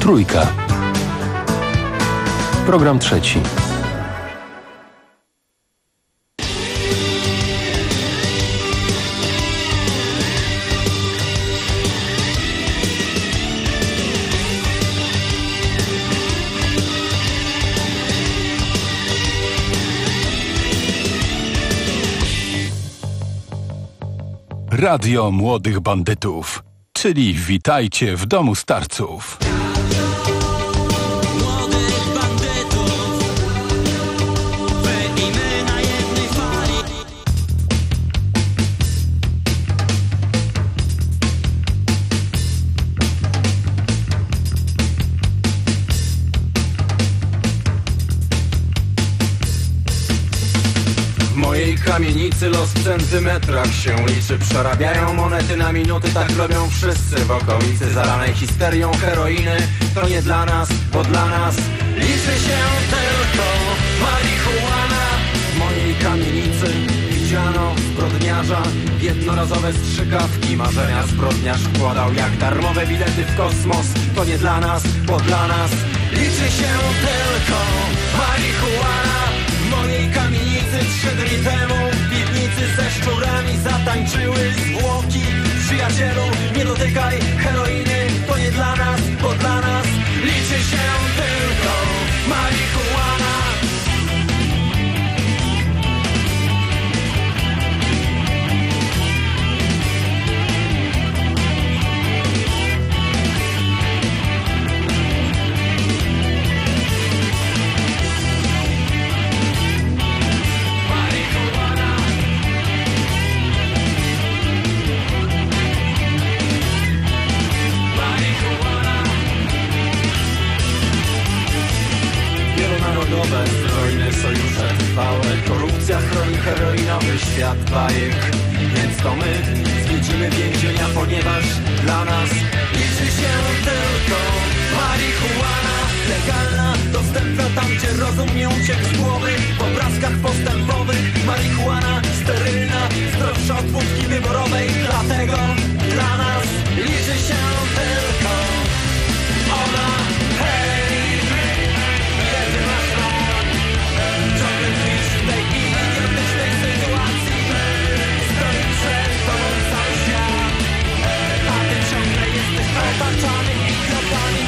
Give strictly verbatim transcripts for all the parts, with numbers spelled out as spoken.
Trójka. Program trzeci. Radio Młodych Bandytów, czyli witajcie w domu starców. W kamienicy los w centymetrach się liczy. Przerabiają monety na minuty, tak robią wszyscy w okolicy. Zalanej histerią heroiny, to nie dla nas, bo dla nas liczy się tylko marihuana. W mojej kamienicy widziano zbrodniarza, jednorazowe strzykawki. Marzenia zbrodniarz wkładał jak darmowe bilety w kosmos. To nie dla nas, bo dla nas liczy się tylko marihuana. W mojej kamienicy trzy dni temu w piwnicy ze szczurami zatańczyły zwłoki. Przyjacielu, nie dotykaj heroiny, to nie dla nas, bo dla nas liczy się tylko marihuana. Wielonarodowe zbrojne sojusze trwałe. Korupcja chroni heroinowy świat bajek. Więc to my zwiedzimy więzienia, ponieważ dla nas liczy się tylko marihuana. Legalna, dostępna tam, gdzie rozum nie uciekł z głowy. W obrazkach postępowych marihuana sterylna, zdrowsza od wódki wyborowej. Dlatego dla nas liczy się tylko ona. Hej! Otaczany idiotami.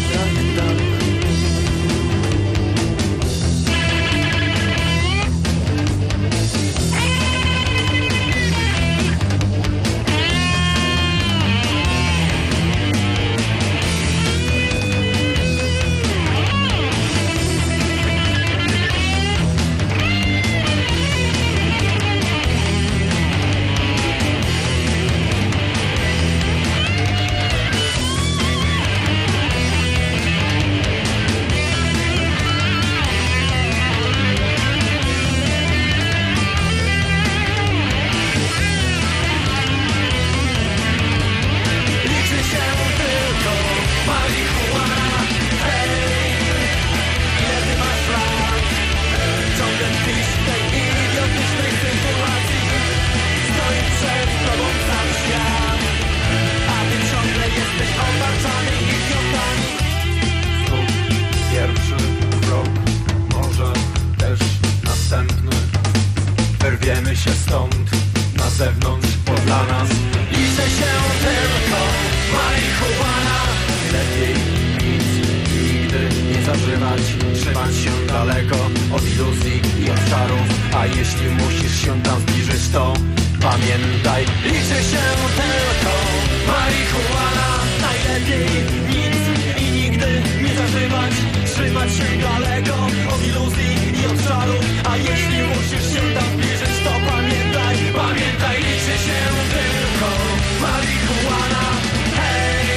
Wyrwiemy się stąd, na zewnątrz, bo dla nas liczy się tylko marihuana. Lepiej nic nigdy nie zażywać, trzymać się daleko od iluzji i od czarów. A jeśli musisz się tam zbliżyć, to pamiętaj, liczy się tylko marihuana. Najlepiej nic i nigdy nie zażywać, trzymać się daleko od iluzji i od czarów. A jeśli musisz się tam zbliżyć, to pamiętaj, pamiętaj, liczy się tylko marihuana. Hej,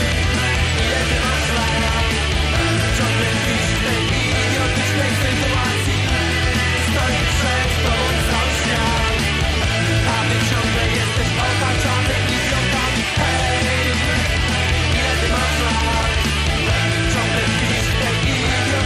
ile ty masz lat? Ciągle tkwisz w tej idiotycznej sytuacji. Stoi przed tobą cały świat, a ty ciągle jesteś otaczany idiotami. Hej, ile ty masz lat? Ciągle tkwisz w tej idiotycznej sytuacji.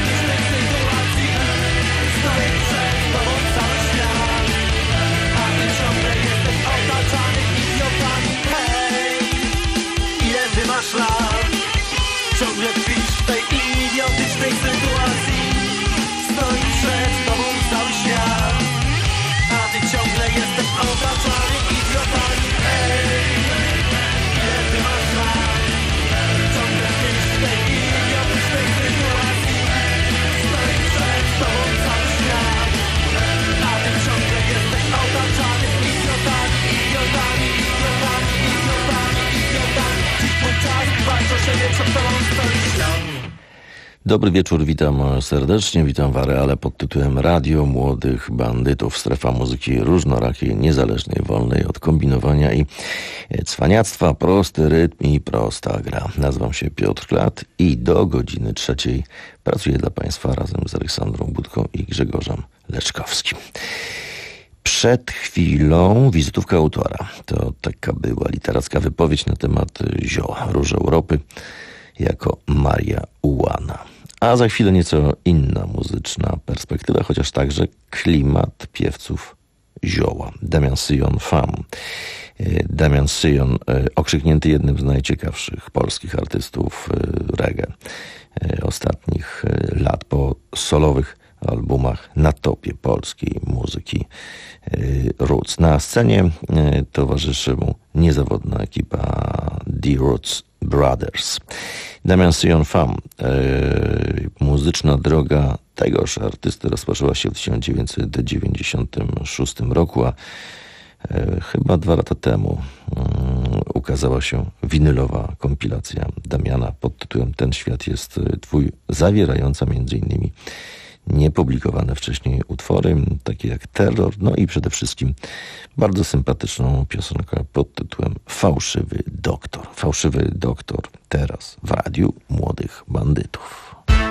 Dobry wieczór, witam serdecznie, witam w areale pod tytułem Radio Młodych Bandytów. Strefa muzyki różnorakiej, niezależnej, wolnej od kombinowania i cwaniactwa, prosty rytm i prosta gra. Nazywam się Piotr Klat i do godziny trzeciej pracuję dla Państwa razem z Aleksandrą Budką i Grzegorzem Leczkowskim. Przed chwilą wizytówka autora. To taka była literacka wypowiedź na temat zioła Róż Europy jako marihuana. A za chwilę nieco inna muzyczna perspektywa, chociaż także klimat piewców zioła. Damian Syjon Fam. Damian Syjon, okrzyknięty jednym z najciekawszych polskich artystów reggae ostatnich lat po solowych albumach na topie polskiej muzyki roots. Na scenie towarzyszy mu niezawodna ekipa The Roots Brothers. Damian Syjon Fam. Muzyczna droga tegoż artysty rozpoczęła się w tysiąc dziewięćset dziewięćdziesiątym szóstym roku, a chyba dwa lata temu ukazała się winylowa kompilacja Damiana pod tytułem Ten świat jest twój, zawierająca między innymi niepublikowane wcześniej utwory, takie jak Terror, no i przede wszystkim bardzo sympatyczną piosenkę pod tytułem Fałszywy Doktor. Fałszywy Doktor teraz w Radiu Młodych Bandytów.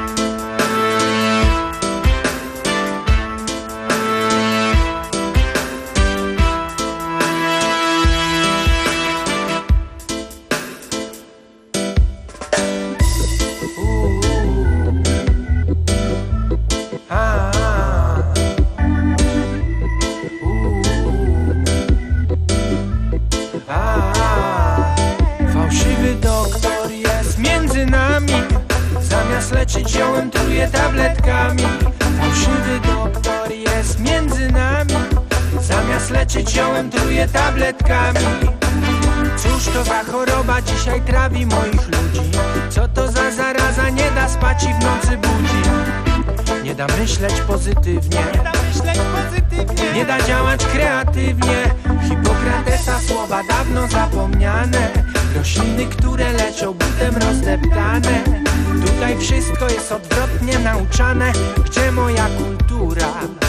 Leczyć ziołem truje tabletkami. Fałszywy doktor jest między nami. Zamiast leczyć ziołem truje tabletkami. Cóż to za choroba dzisiaj trawi moich ludzi? Co to za zaraza, nie da spać i w nocy budzi? Nie da myśleć pozytywnie, nie da myśleć pozytywnie, nie da działać kreatywnie. Hipokratesa słowa dawno zapomniane. Rośliny, które leczą butem rozdeptane. Tutaj wszystko jest odwrotnie nauczane. Gdzie moja kultura?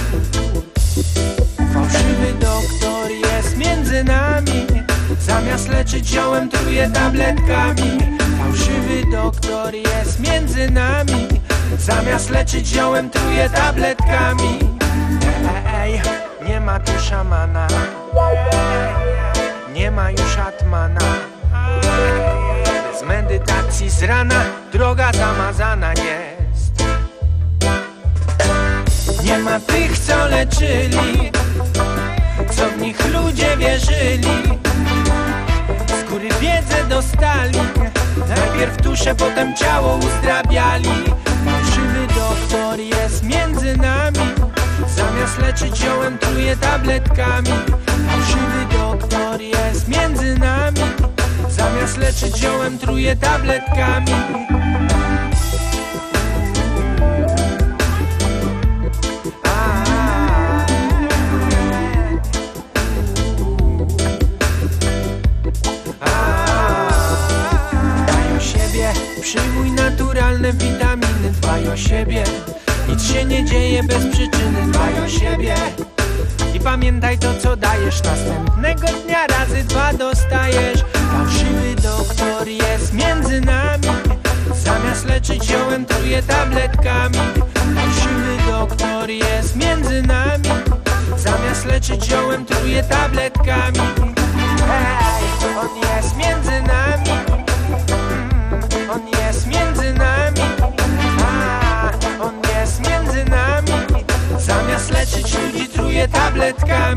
Fałszywy doktor jest między nami. Zamiast leczyć ziołem truje tabletkami. Fałszywy doktor jest między nami. Zamiast leczyć ziołem truje tabletkami. Ej, nie ma tu szamana, nie ma już atmana. Z medytacji z rana droga zamazana jest. Nie ma tych, co leczyli, co w nich ludzie wierzyli. Z góry wiedzę dostali, najpierw duszę, potem ciało uzdrawiali. Fałszywy doktor jest między nami. Zamiast leczyć ziołem truje tabletkami. Fałszywy doktor jest między nami. Zamiast leczyć ziołem truje tabletkami. Dbaj o siebie, przyjmuj naturalne witaminy. Dbaj o siebie, nic się nie dzieje bez przyczyny. Dbaj o siebie i pamiętaj to, co dajesz. Następnego dnia razy dwa dostajesz. Fałszywy doktor jest między nami. Zamiast leczyć ziołem truje tabletkami. Fałszywy doktor jest między nami. Zamiast leczyć ziołem truje tabletkami. Hej, on jest między nami. Mm, on jest między nami. A, on jest między nami. Zamiast leczyć ludzi truje tabletkami.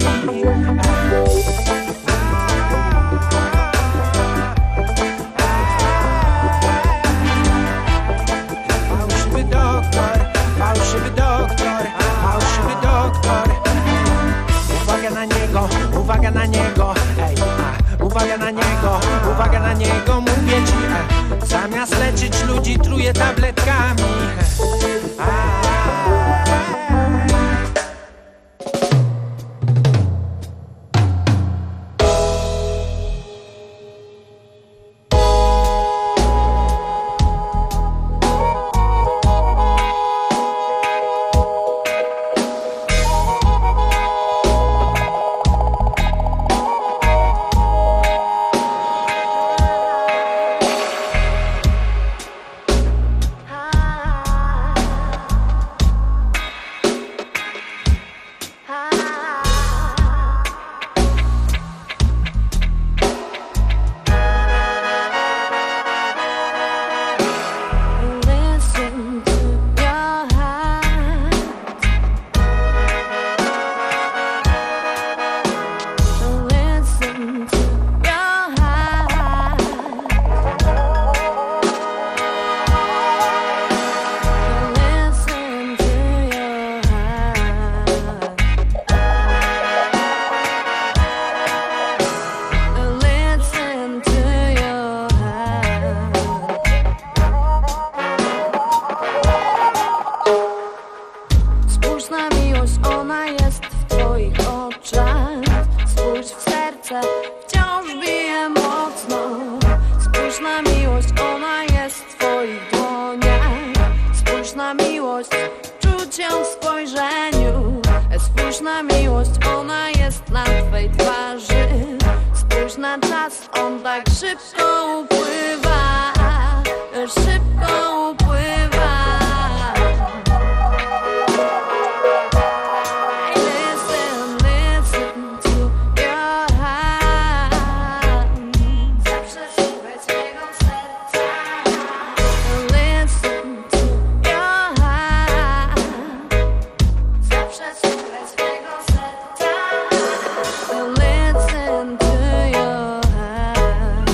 Fałszywy doktor, fałszywy doktor, fałszywy doktor. Uwaga na niego, uwaga na niego. Ej, a, uwaga na niego, uwaga na niego. Mówię ci, e, zamiast leczyć ludzi truje tabletkami. A, Spójrz na miłość, ona jest na twej twarzy. Spójrz na czas, on tak szybko upływa, szybko upływa. Listen, listen to your heart. Zawsze słuchaj swego serca. Listen to your heart. Zawsze słuchaj swego serca. Listen to your heart.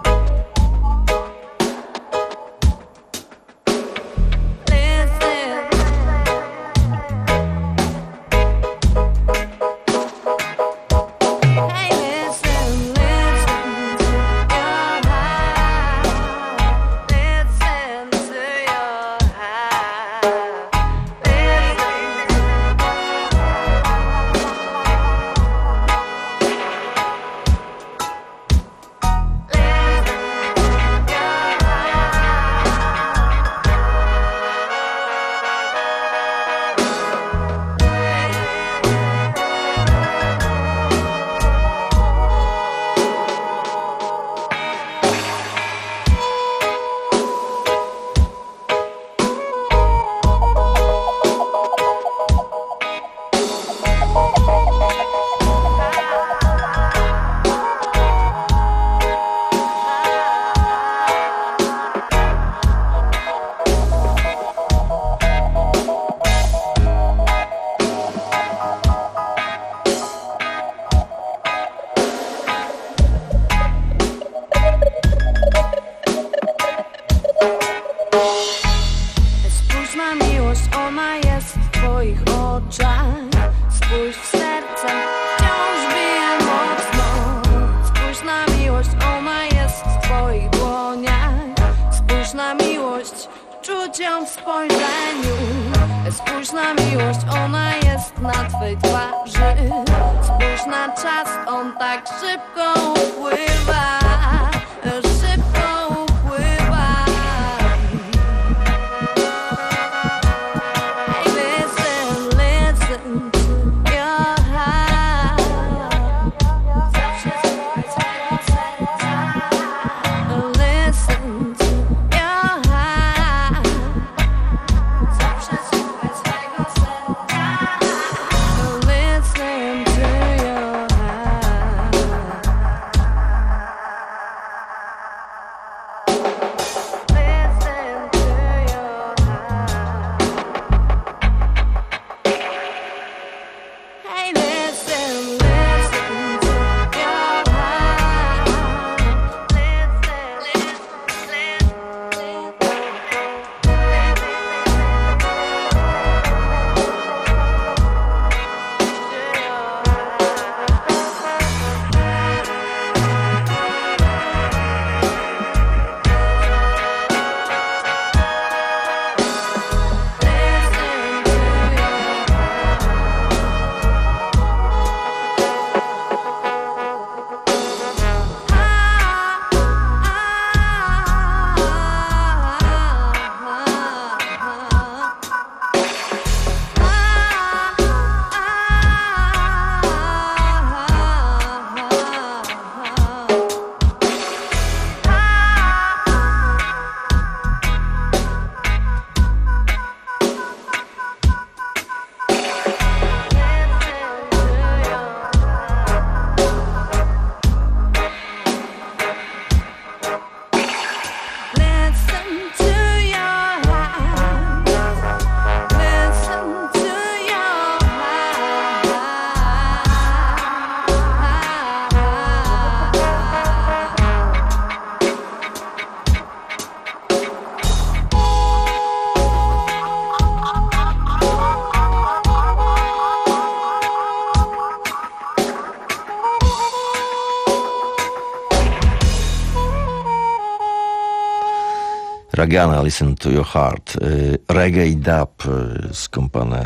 Ragana, Listen to Your Heart. Reggae i dub skąpane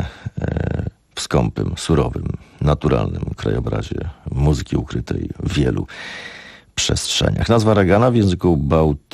w skąpym, surowym, naturalnym krajobrazie muzyki ukrytej w wielu przestrzeniach. Nazwa Ragana w języku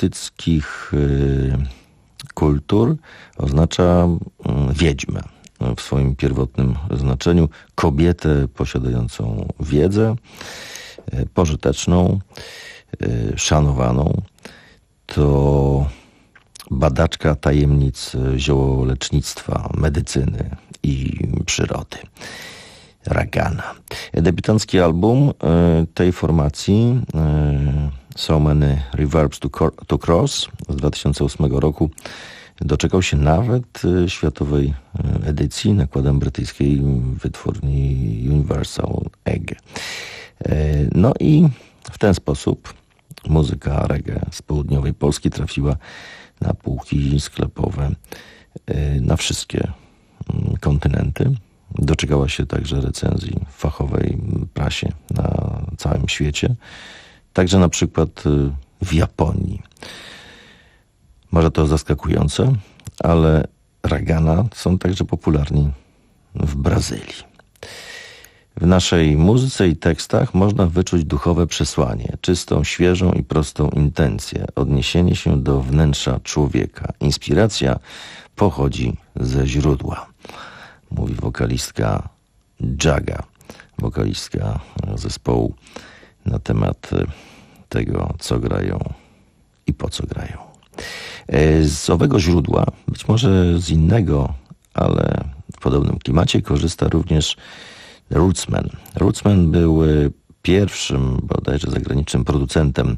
bałtyckich kultur oznacza wiedźmę. w swoim pierwotnym znaczeniu kobietę posiadającą wiedzę, pożyteczną, szanowaną. To badaczka tajemnic ziołolecznictwa, medycyny i przyrody. Ragana. Debiutancki album tej formacji So Many Reverbs to, to Cross z dwa tysiące ósmego roku doczekał się nawet światowej edycji nakładem brytyjskiej wytwórni Universal Egg. No i w ten sposób muzyka reggae z południowej Polski trafiła na półki sklepowe na wszystkie kontynenty. Doczekała się także recenzji w fachowej prasie na całym świecie. Także na przykład w Japonii. Może to zaskakujące, ale ragana są także popularni w Brazylii. W naszej muzyce i tekstach można wyczuć duchowe przesłanie, czystą, świeżą i prostą intencję, odniesienie się do wnętrza człowieka. Inspiracja pochodzi ze źródła, mówi wokalistka Jaga, wokalistka zespołu, na temat tego, co grają i po co grają. Z owego źródła, być może z innego, ale w podobnym klimacie korzysta również Rootsman. Rootsman był pierwszym, bodajże zagranicznym producentem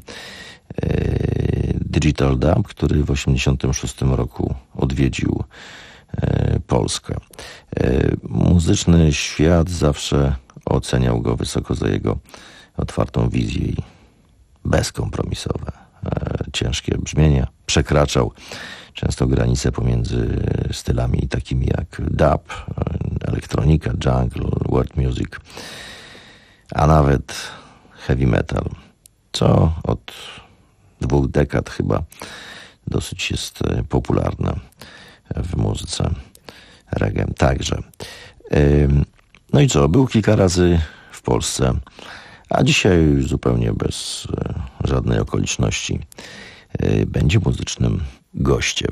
Digital Dub, który w osiemdziesiątym szóstym roku odwiedził Polskę. Muzyczny świat zawsze oceniał go wysoko za jego otwartą wizję i bezkompromisowe, ciężkie brzmienia. Przekraczał często granice pomiędzy stylami takimi jak dub, elektronika, jungle, world music, a nawet heavy metal, co od dwóch dekad chyba dosyć jest popularne w muzyce reggae także. No i co, był kilka razy w Polsce, a dzisiaj zupełnie bez żadnej okoliczności będzie muzycznym gościem.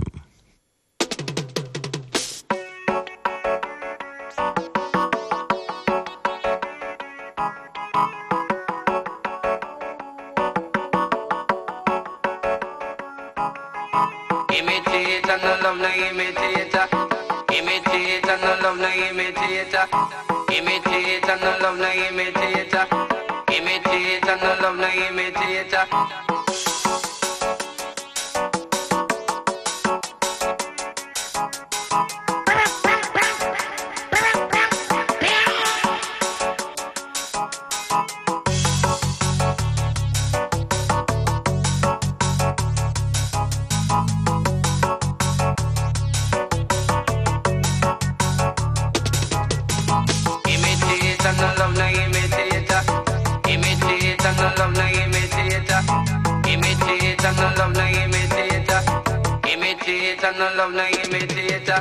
Imitate and no love no imitator. Imitate and no love no imitator. Imitate and no love no imitator. Imitate and no love no imitator. And no love no imitator.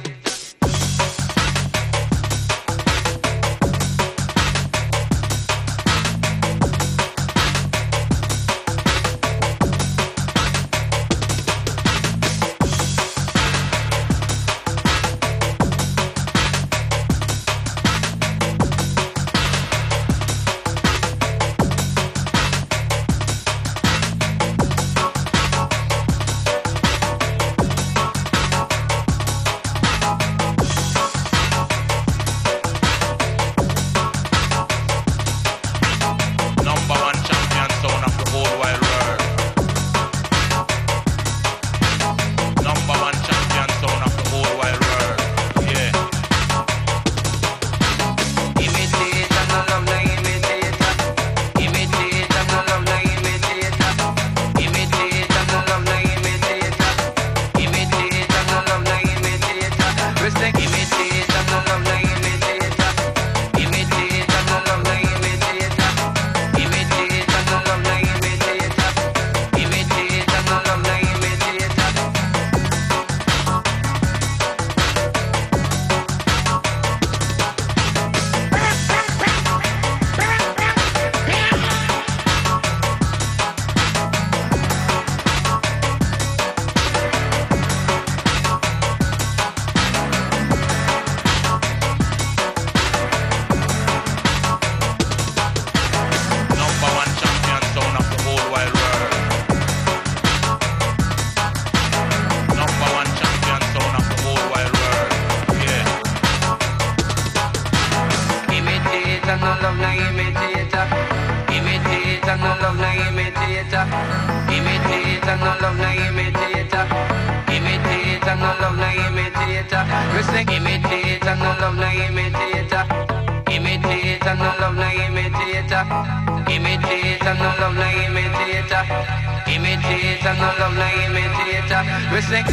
and no love no imitator. Imitate and no love no imitator. Imitate and no love no imitator. Imitate and no love no imitator. We say imitate and no love no imitator. Imitate and no love no imitator. Imitate and no love no imitator. Imitate and no love no imitator. We say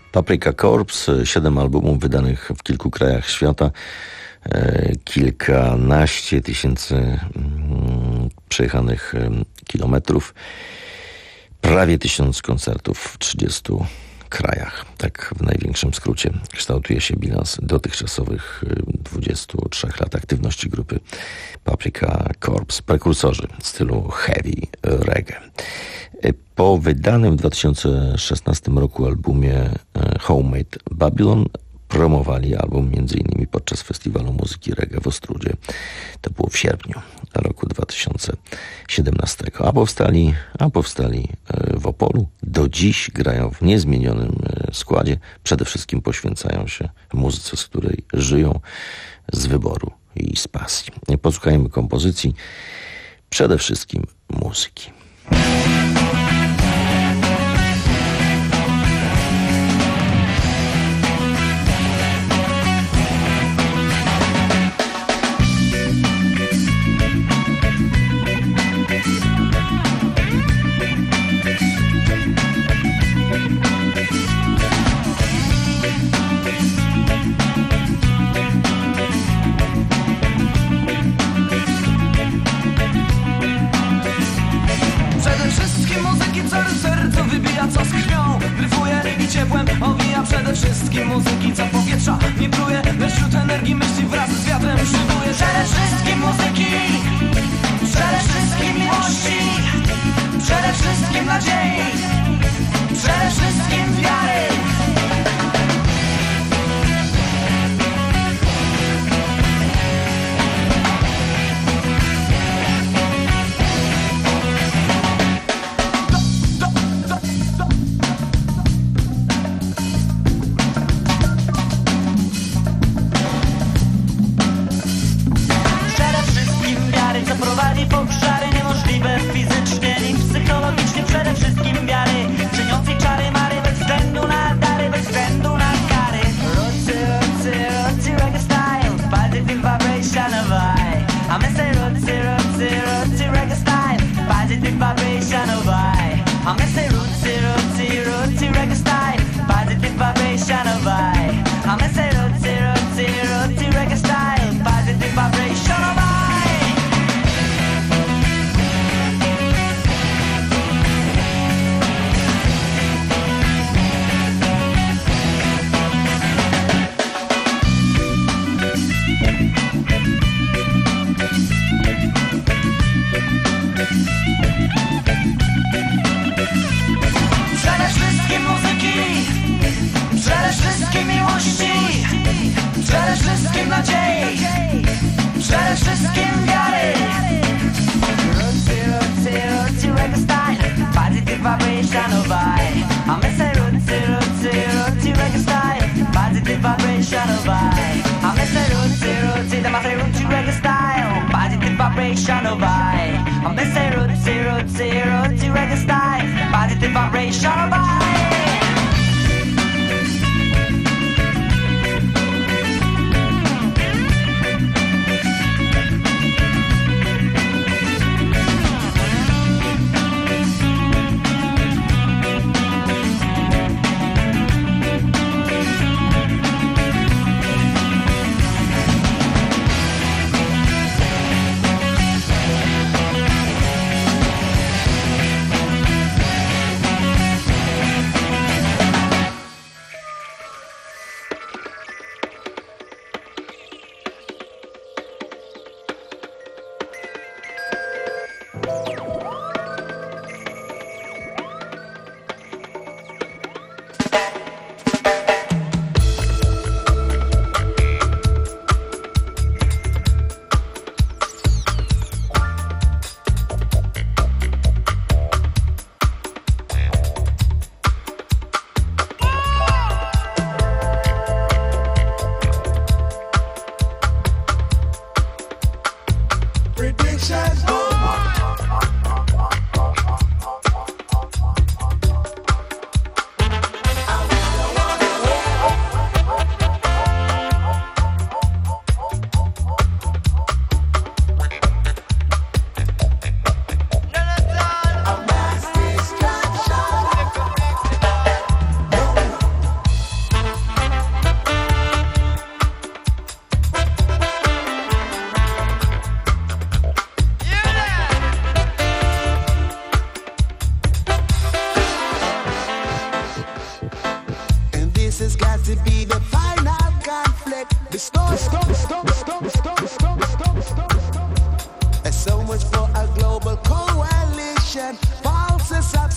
Paprika Corps, siedem albumów wydanych w kilku krajach świata, kilkanaście tysięcy przejechanych kilometrów, prawie tysiąc koncertów w trzydziestu krajach. Tak w największym skrócie kształtuje się bilans dotychczasowych dwudziestu trzech lat aktywności grupy Paprika Corps, prekursorzy stylu heavy reggae. Po wydanym w dwa tysiące szesnastym roku albumie Homemade Babylon promowali album między innymi podczas Festiwalu Muzyki Reggae w Ostródzie. To było w sierpniu roku dwa tysiące siedemnastego. A powstali, a powstali w Opolu. Do dziś grają w niezmienionym składzie. Przede wszystkim poświęcają się muzyce, z której żyją, z wyboru i z pasji. Posłuchajmy kompozycji, przede wszystkim muzyki. Przede wszystkim muzyki, co powietrza nie pluje, lecz wśród energii myśli wraz z wiatrem szybuje. Przede wszystkim muzyki, przede wszystkim miłości, przede wszystkim nadziei, przede wszystkim wiary.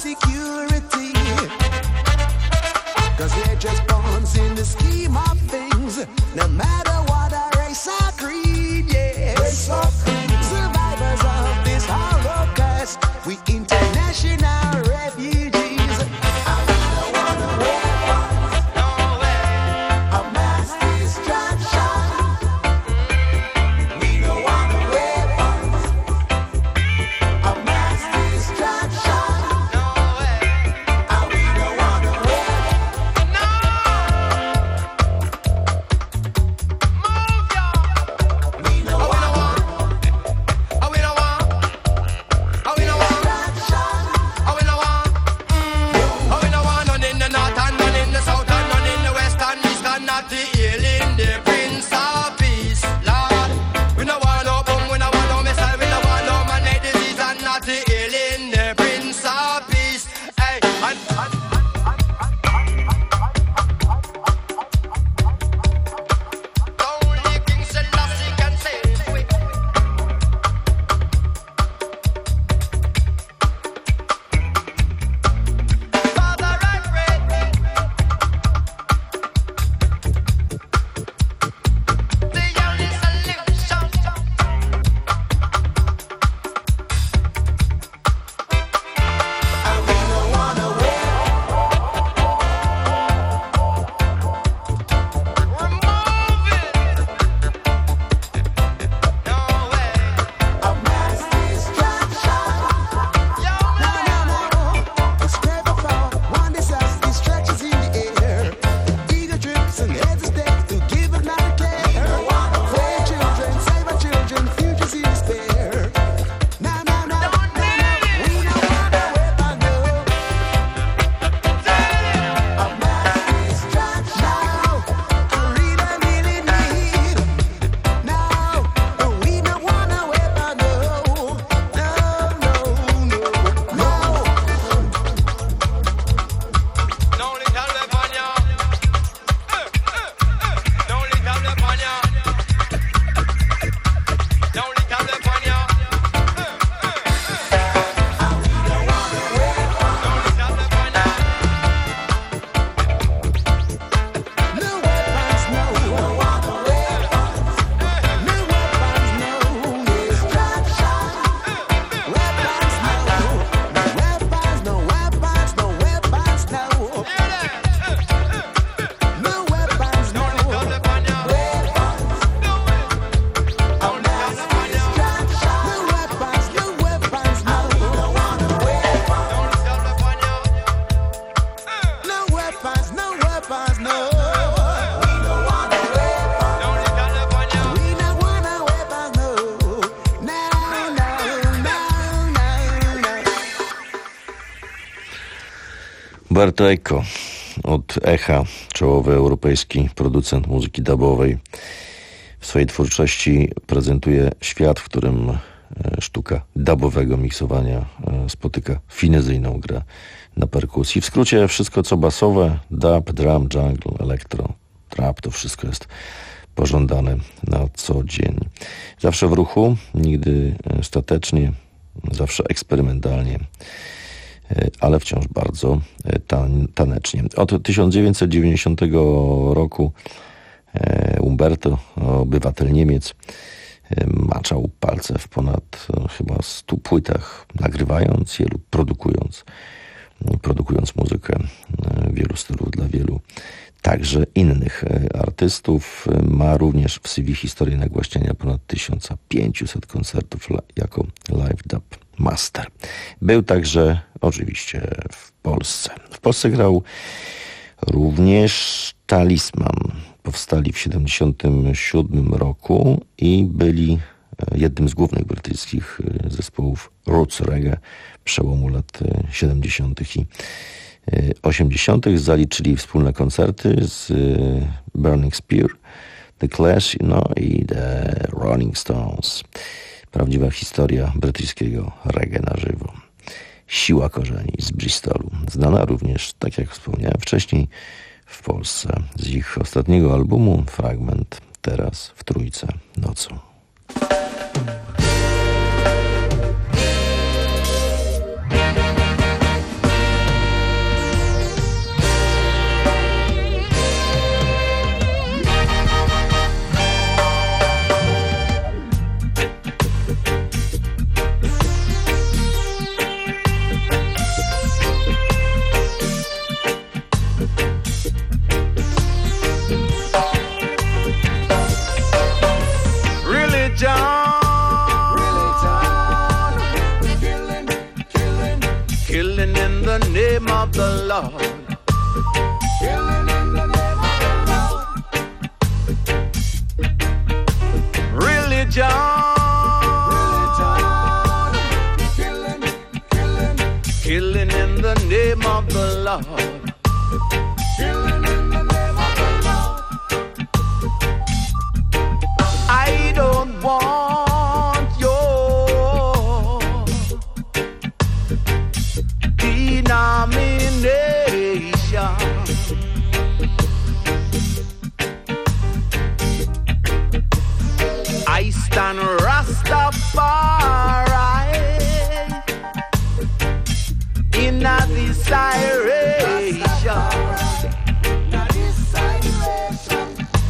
security. Cause we're just pawns in the scheme of things. No matter what our race or creed, yes. Race or creed. Survivors of this Holocaust, we international refugees. Umberto Eco od Echa, czołowy europejski producent muzyki dubowej. W swojej twórczości prezentuje świat, w którym sztuka dubowego miksowania spotyka finezyjną grę na perkusji. W skrócie wszystko co basowe, dub, drum, jungle, elektro, trap, to wszystko jest pożądane na co dzień. Zawsze w ruchu, nigdy statecznie, zawsze eksperymentalnie, ale wciąż bardzo tan- tanecznie. Od tysiąc dziewięćset dziewięćdziesiątego roku Umberto, obywatel Niemiec, maczał palce w ponad chyba stu płytach, nagrywając je lub produkując, produkując muzykę wielu stylów dla wielu także innych artystów. Ma również w C V historię nagłaśniania ponad tysiąc pięćset koncertów jako live dub master. Był także oczywiście w Polsce. W Polsce grał również Talisman. Powstali w siedemdziesiątym siódmym roku i byli jednym z głównych brytyjskich zespołów roots reggae przełomu lat siedemdziesiątych i osiemdziesiątych. Zaliczyli wspólne koncerty z Burning Spear, The Clash, no i The Rolling Stones. Prawdziwa historia brytyjskiego reggae na żywo. Siła korzeni z Bristolu. Znana również, tak jak wspomniałem wcześniej, w Polsce z ich ostatniego albumu fragment Teraz w Trójce nocą. Religion. Killing, killing, Killing in the name of the Lord. killing in the name of the Lord. Religion. Killing, killing, Killing in the name of the Lord. killing in the name of the Lord. I don't want your denomination. I stand Rastafari in a desiration. Now this situation,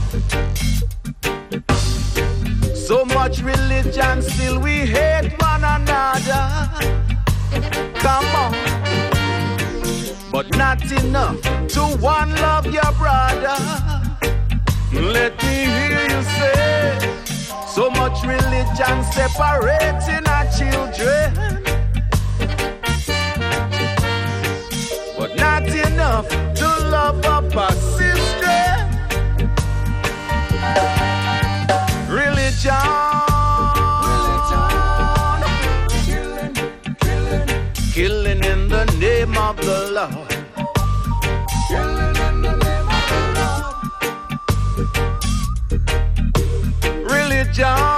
So much religion, still we hate one another. Come on, but not enough to one love your brother. Let me hear you say, so much religion separating our children, but not enough to love up our sister. Religion, killing, killing, killing in the name of the Lord. killing in the name of the Lord. Religion,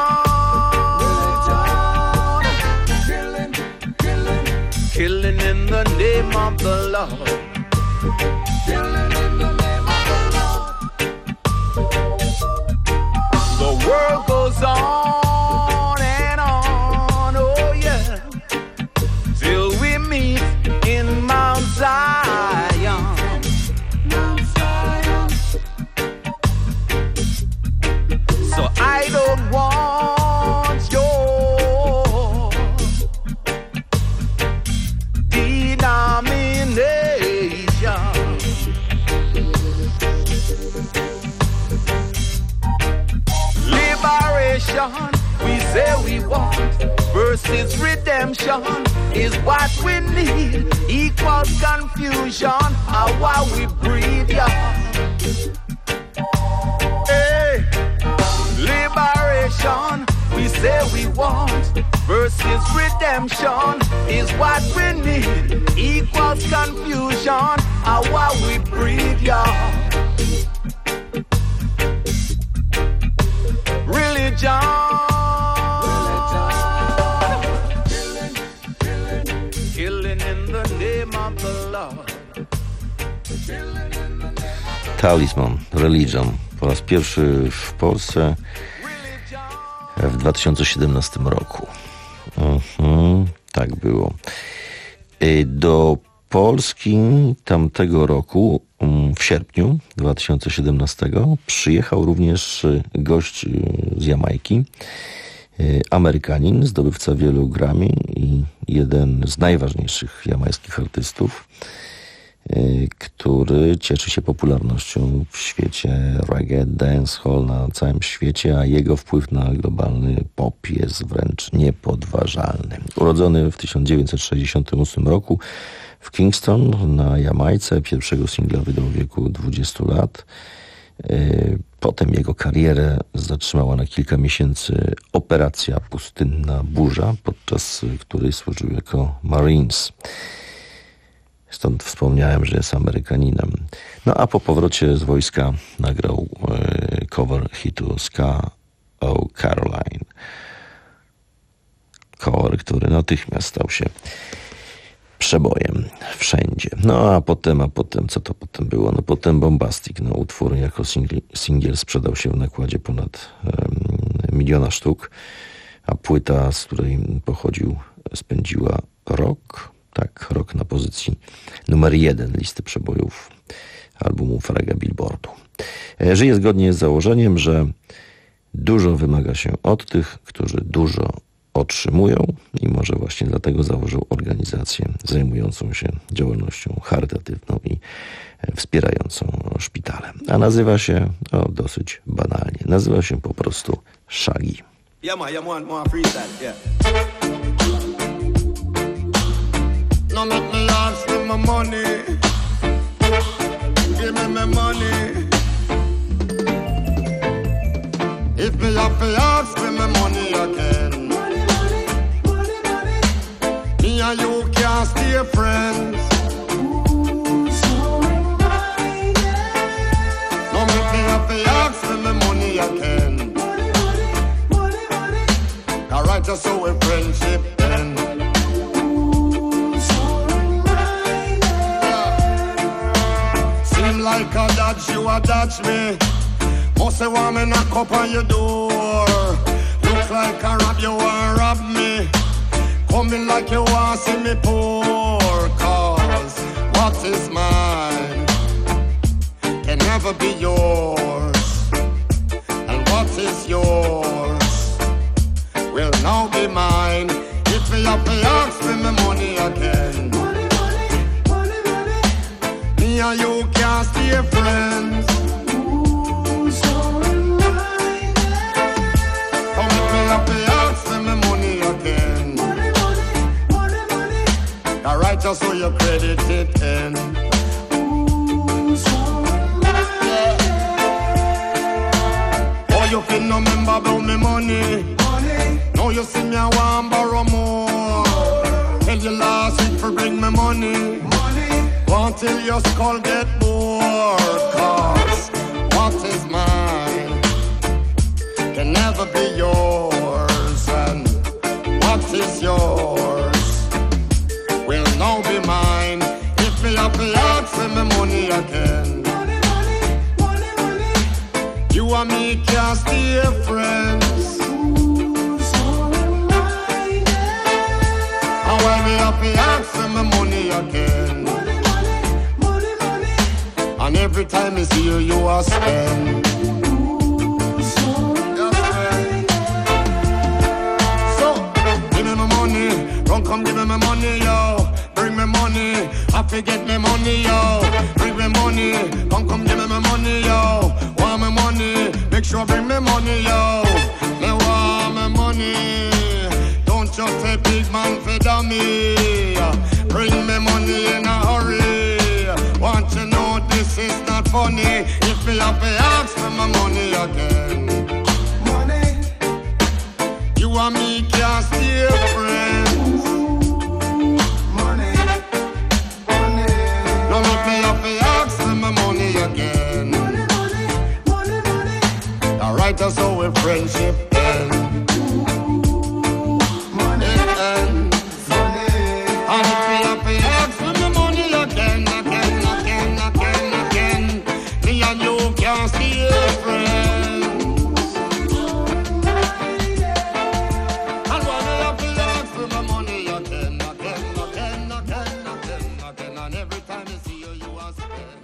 Killing, killing, killing in the name of the Lord. killing in the name of the Lord. The world goes on and on, oh yeah, till we meet in Mount Zion. Mount Zion, So I don't want your denomination. Liberation, we say we want, versus redemption is what we need. Equals confusion, how while we breathe, yeah. Hey, liberation, we say we want, versus redemption is what we need. Equals confusion, how while we breathe, yeah. Religion, killing in the name of the Lord. Talisman, Religion. Po raz pierwszy w Polsce w dwa tysiące siedemnastym roku. Mhm, tak było. Do Polski tamtego roku, w sierpniu dwa tysiące siedemnastego, przyjechał również gość z Jamajki, Amerykanin, zdobywca wielu Grammy i jeden z najważniejszych jamańskich artystów, który cieszy się popularnością w świecie reggae, dancehall na całym świecie, a jego wpływ na globalny pop jest wręcz niepodważalny. Urodzony w tysiąc dziewięćset sześćdziesiątym ósmym roku w Kingston na Jamajce, pierwszego singla wydał w wieku dwudziestu lat. Potem jego karierę zatrzymała na kilka miesięcy operacja Pustynna Burza, podczas której służył jako Marines. Stąd wspomniałem, że jest Amerykaninem. No a po powrocie z wojska nagrał e, cover hitu Ska Oh Caroline. Cover, który natychmiast stał się przebojem wszędzie. No a potem, a potem, co to potem było? No potem Bombastic. No utwór jako singli, singiel sprzedał się w nakładzie ponad um, miliona sztuk, a płyta, z której pochodził, spędziła rok. Tak, rok na pozycji numer jeden listy przebojów albumów reggae Billboardu. Żyje zgodnie z założeniem, że dużo wymaga się od tych, którzy dużo otrzymują i może właśnie dlatego założył organizację zajmującą się działalnością charytatywną i wspierającą szpitale. A nazywa się, o, dosyć banalnie, nazywa się po prostu Shaggy. Yeah, man, you want more freestyle, yeah. No make me ask for my money. Give me my money. If me have to ask for my money again, money, money, money, money. Me and you can't stay friends. Ooh, so reminded. No make me have to ask for my money again. Money, money, money, money. Alright, just so we friendship then. Ooh, so reminded. Yeah. Seem like a dodge, you a dodge me. Must say want me knock up on your door. Look like a rob, you want rob me. Coming like you want see me poor. Cause what is mine can never be yours. And what is yours will now be mine. If me have to ask for my money again, money, money, money, money. Me and you can't stay friends. Alright, just so you credit it in. Ooh, so yeah. Oh, you feel no member about me money. Money. Now you see me, I want borrow more. Tell you last week for bring me money. Money. Want till your skull get bored. Cause what is mine can never be yours. And what is yours will now be mine. If me have to ask for my money again, money, money, money, money. You and me can't stay friends. Ooh, so reminded. And why me have to ask for my money again, money, money, money, money. And every time I see you, you are spend. Ooh, so reminded. So, give me my money. Don't come give me my money, yo. Bring me money, I forget me money, yo. Bring me money, come come give me my money, yo. Want me money, make sure bring me money, yo. Me want me money, don't just say big man for dummy. Bring me money in a hurry. Want you know this is not funny. If me have to ask for my money again, money. You and me can't stay friends. Again. Money, money, money, money. Alright, that's how we friendship end. Money, end. Money. And if we have to ask for the money again, again, again, again, again, me and you can't stay friends. And when we have to ask for the money again, again, again, again, again, again, and every time you see you, you are spend.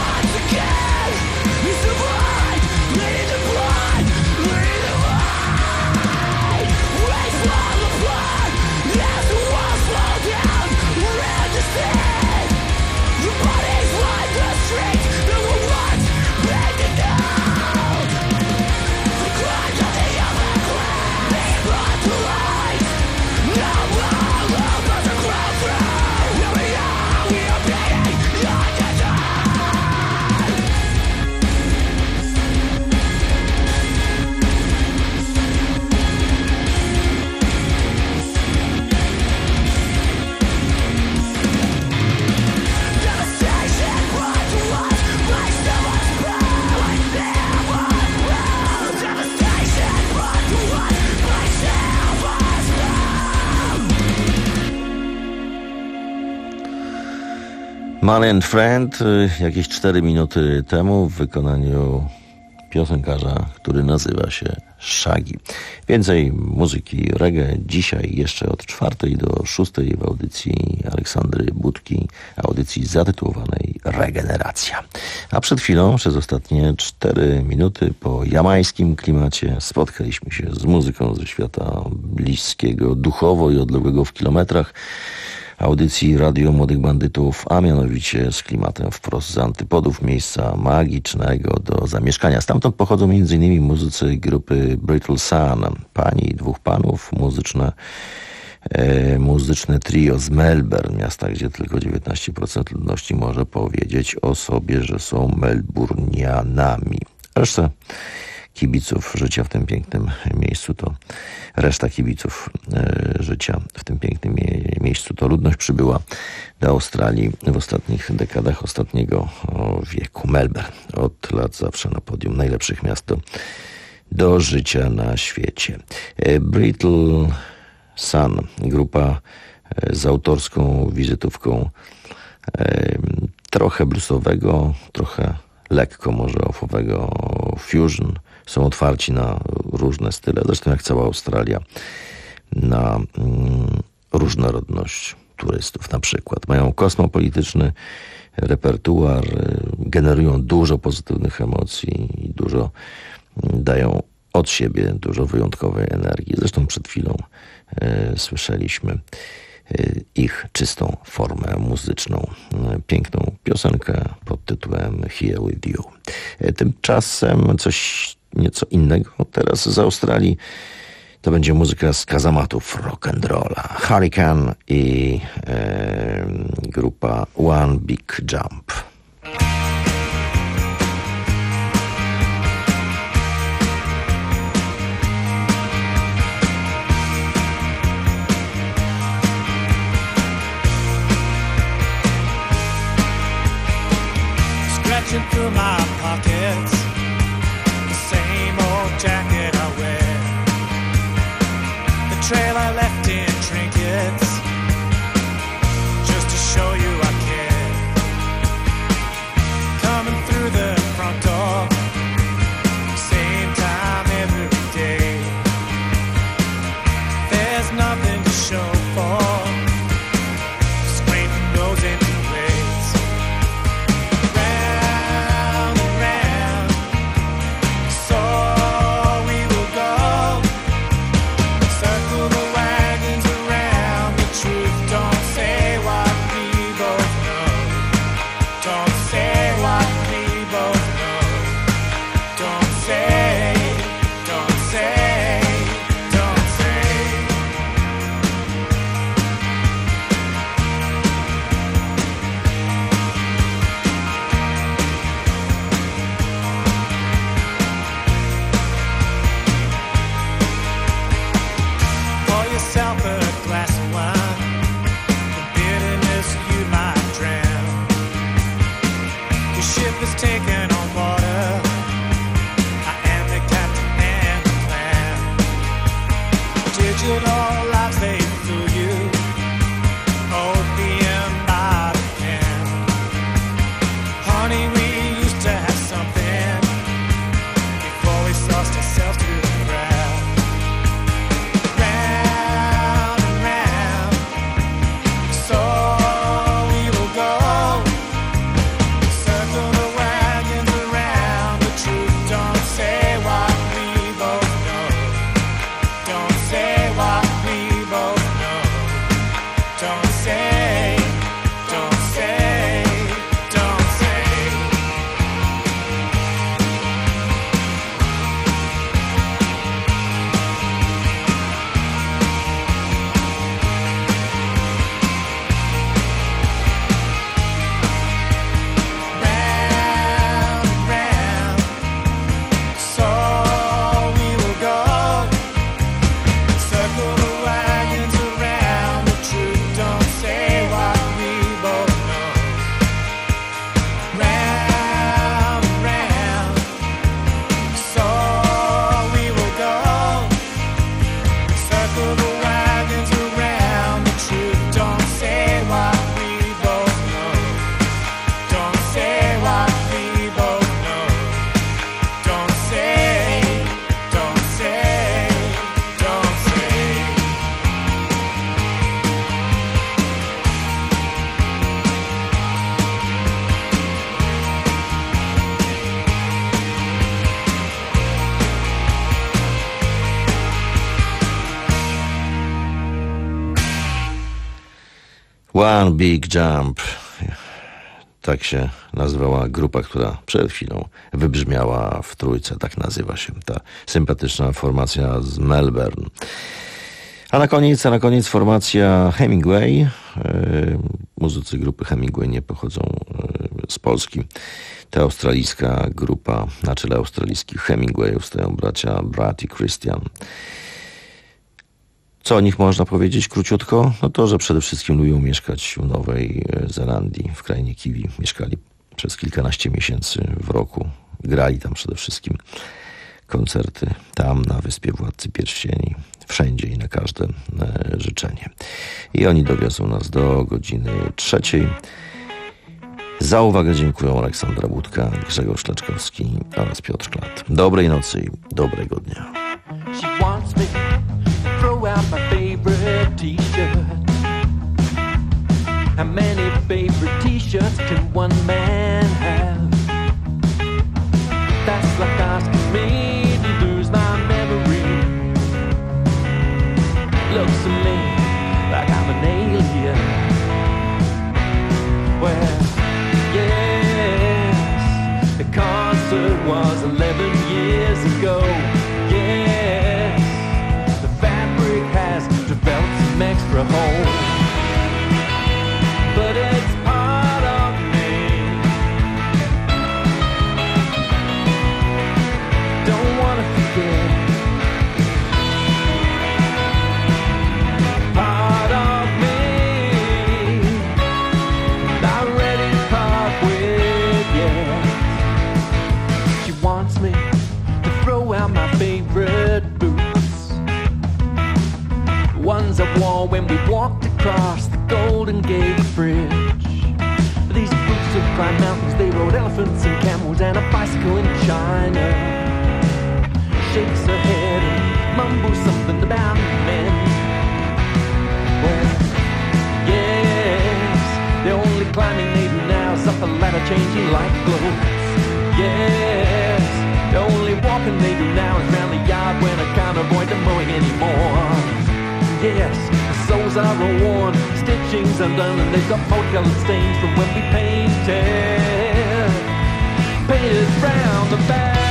Money and Friend jakieś cztery minuty temu w wykonaniu piosenkarza, który nazywa się Shaggy. Więcej muzyki reggae dzisiaj jeszcze od czwartej do szóstej w audycji Aleksandry Budki, audycji zatytułowanej Regeneracja. A przed chwilą, przez ostatnie cztery minuty po jamańskim klimacie spotkaliśmy się z muzyką ze świata bliskiego duchowo i odległego w kilometrach, audycji Radio Młodych Bandytów, a mianowicie z klimatem wprost z antypodów, miejsca magicznego do zamieszkania. Stamtąd pochodzą między innymi muzycy grupy Brittle Sun, pani i dwóch panów, muzyczne, e, muzyczne trio z Melbourne, miasta, gdzie tylko dziewiętnaście procent ludności może powiedzieć o sobie, że są melburnianami. Reszta kibiców życia w tym pięknym miejscu to reszta kibiców e, życia w tym pięknym mie- miejscu to ludność przybyła do Australii w ostatnich dekadach ostatniego o, wieku. Melbourne od lat zawsze na podium najlepszych miast do, do życia na świecie. E, Brittle Sun, grupa e, z autorską wizytówką e, trochę bluesowego, trochę lekko może offowego fusion. Są otwarci na różne style, zresztą jak cała Australia, na mm, różnorodność turystów na przykład. Mają kosmopolityczny repertuar, generują dużo pozytywnych emocji i dużo dają od siebie, dużo wyjątkowej energii. Zresztą przed chwilą e, słyszeliśmy e, ich czystą formę muzyczną. E, piękną piosenkę pod tytułem Here With You. E, tymczasem coś nieco innego teraz z Australii. To będzie muzyka z kazamatów rock'n'rolla. Hurricane i e, grupa One Big Jump. Scratching through my pockets, jacket I wear, the trail I left in trinkets, just to show you I care. Coming through the front door, same time every day. There's nothing to show for, scraping those empty ways. Round and round, so One Big Jump. Tak się nazywała grupa, która przed chwilą wybrzmiała w trójce. Tak nazywa się ta sympatyczna formacja z Melbourne. A na koniec, a na koniec formacja Hemingway. Yy, muzycy grupy Hemingway nie pochodzą yy, z Polski. Ta australijska grupa, na czele australijskich Hemingwayów stoją bracia Brad i Christian. Co o nich można powiedzieć króciutko? No to, że przede wszystkim lubią mieszkać w Nowej Zelandii, w krainie Kiwi. Mieszkali przez kilkanaście miesięcy w roku. Grali tam przede wszystkim koncerty. Tam na Wyspie Władcy Pierścieni. Wszędzie i na każde życzenie. I oni dowiozą nas do godziny trzeciej. Za uwagę dziękuję Aleksandra Budka, Grzegorz Leczkowski oraz Piotr Klat. Dobrej nocy i dobrego dnia. She wants me to throw out my favorite t-shirt. How many favorite t-shirts can one man have? That's like asking me to lose my memory. Looks at me like I'm an alien. Well, yes, the concert was eleven years ago. Yes, the fabric has developed some extra holes, but it's part of me. Don't wanna forget. Part of me, not ready to part with yet. She wants me to throw out my favorite boots, ones I wore when we walked across the Golden Gate Bridge. These boots have climbed mountains, they rode elephants and camels and a bicycle in China. Shakes her head and mumbles something about men. Well, yes, the only climbing they do now is up a ladder changing light clothes. Yes, the only walking they do now is round the yard when I can't avoid the mowing anymore. Yes, the soles are all worn, stitching's undone, and they've got multicolored stains from when we painted. Painted round the back.